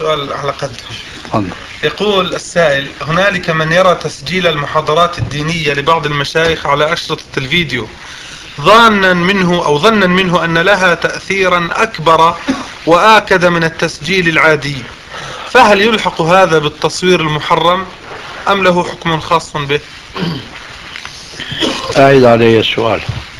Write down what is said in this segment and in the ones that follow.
سؤال على قدر. يقول السائل: هنالك من يرى تسجيل المحاضرات الدينية لبعض المشايخ على أشرطة الفيديو ظنا منه أن لها تأثيرا أكبر وآكد من التسجيل العادي، فهل يلحق هذا بالتصوير المحرم أم له حكم خاص به؟ أعيد علي السؤال.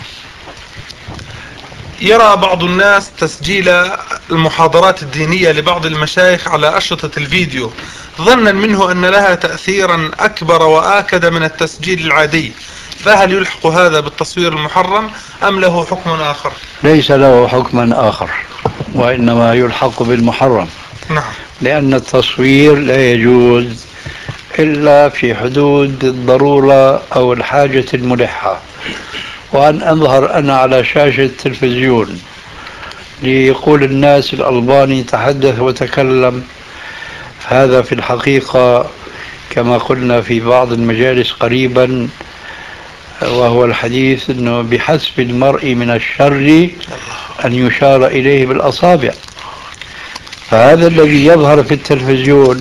يرى بعض الناس تسجيل المحاضرات الدينية لبعض المشايخ على أشرطة الفيديو ظنا منه أن لها تأثيرا أكبر وآكد من التسجيل العادي، فهل يلحق هذا بالتصوير المحرم أم له حكم آخر؟ ليس له حكم آخر، وإنما يلحق بالمحرم. نعم. لأن التصوير لا يجوز إلا في حدود الضرورة أو الحاجة الملحة. وأن أظهر أنا على شاشة التلفزيون ليقول الناس الألباني تحدث وتكلم، هذا في الحقيقة كما قلنا في بعض المجالس قريبا، وهو الحديث أنه بحسب المرء من الشر أن يشار إليه بالأصابع. فهذا الذي يظهر في التلفزيون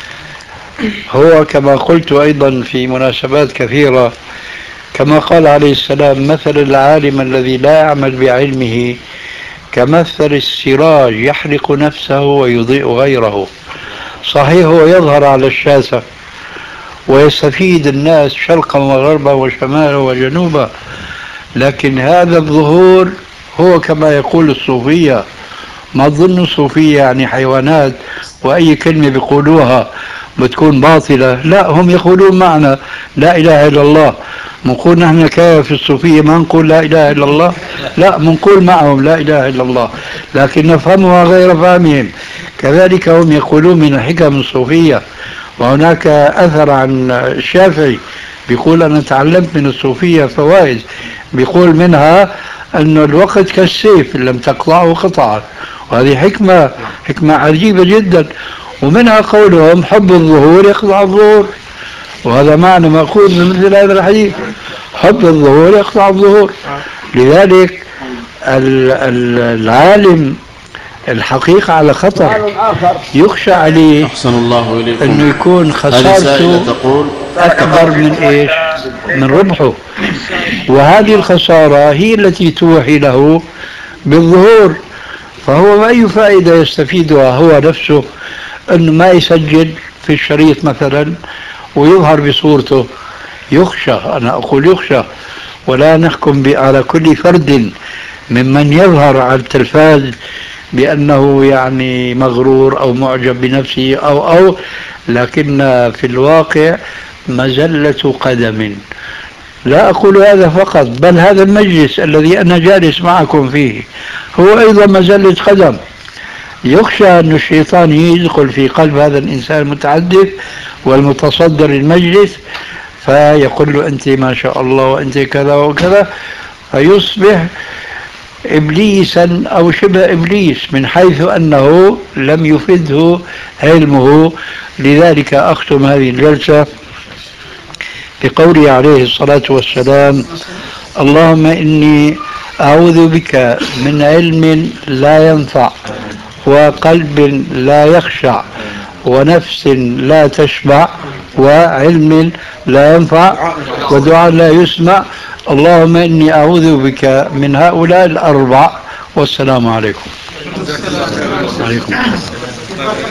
هو كما قلت أيضا في مناسبات كثيرة، كما قال عليه السلام: مثل العالم الذي لا يعمل بعلمه كمثل السراج يحرق نفسه ويضيء غيره. صحيح هو يظهر على الشاشة ويستفيد الناس شرقا وغربا وشمالا وجنوبا، لكن هذا الظهور هو كما يقول الصوفية. ما تظن الصوفية يعني حيوانات وأي كلمة بيقولوها بتكون باطلة؟ لا، هم يقولون معنا لا إله إلا الله. نقول نحن كيف في الصوفية ما نقول لا إله إلا الله؟ لا، نقول معهم لا إله إلا الله، لكن نفهمها غير فهمهم. كذلك هم يقولون من الحكم الصوفية. وهناك أثر عن الشافعي بيقول: أنا تعلمت من الصوفية فوائد، بيقول منها أن الوقت كالسيف إن لم تقطعه قطعه، وهذه حكمة عجيبة جدا. ومنها قولهم: حب الظهور يقطع الظهور، وهذا معنى مأخوذ من مثل هذا الحديث: حب الظهور يقطع الظهور. لذلك العالم الحقيقة على خطر، يخشى عليه أنه يكون خسارته أكبر من إيش؟ من ربحه. وهذه الخسارة هي التي توحي له بالظهور. فهو ما أي فائدة يستفيدها هو نفسه أنه ما يسجل في الشريط مثلا ويظهر بصورته. يخشى، أنا أقول يخشى، ولا نحكم على كل فرد ممن يظهر على التلفاز بأنه يعني مغرور أو معجب بنفسه أو لكن في الواقع مزلة قدم. لا أقول هذا فقط، بل هذا المجلس الذي أنا جالس معكم فيه هو أيضا مزلة قدم. يخشى أن الشيطان يدخل في قلب هذا الإنسان المتحدث والمتصدر المجلس فيقول له: أنت ما شاء الله وأنت كذا وكذا، فيصبح إبليسا أو شبه إبليس من حيث أنه لم يفده علمه. لذلك أختم هذه الجلسة بقوله عليه الصلاة والسلام: اللهم إني أعوذ بك من علم لا ينفع وقلب لا يخشع ونفس لا تشبع وعلم لا ينفع ودعاء لا يسمع. اللهم إني أعوذ بك من هؤلاء الأربع. والسلام عليكم.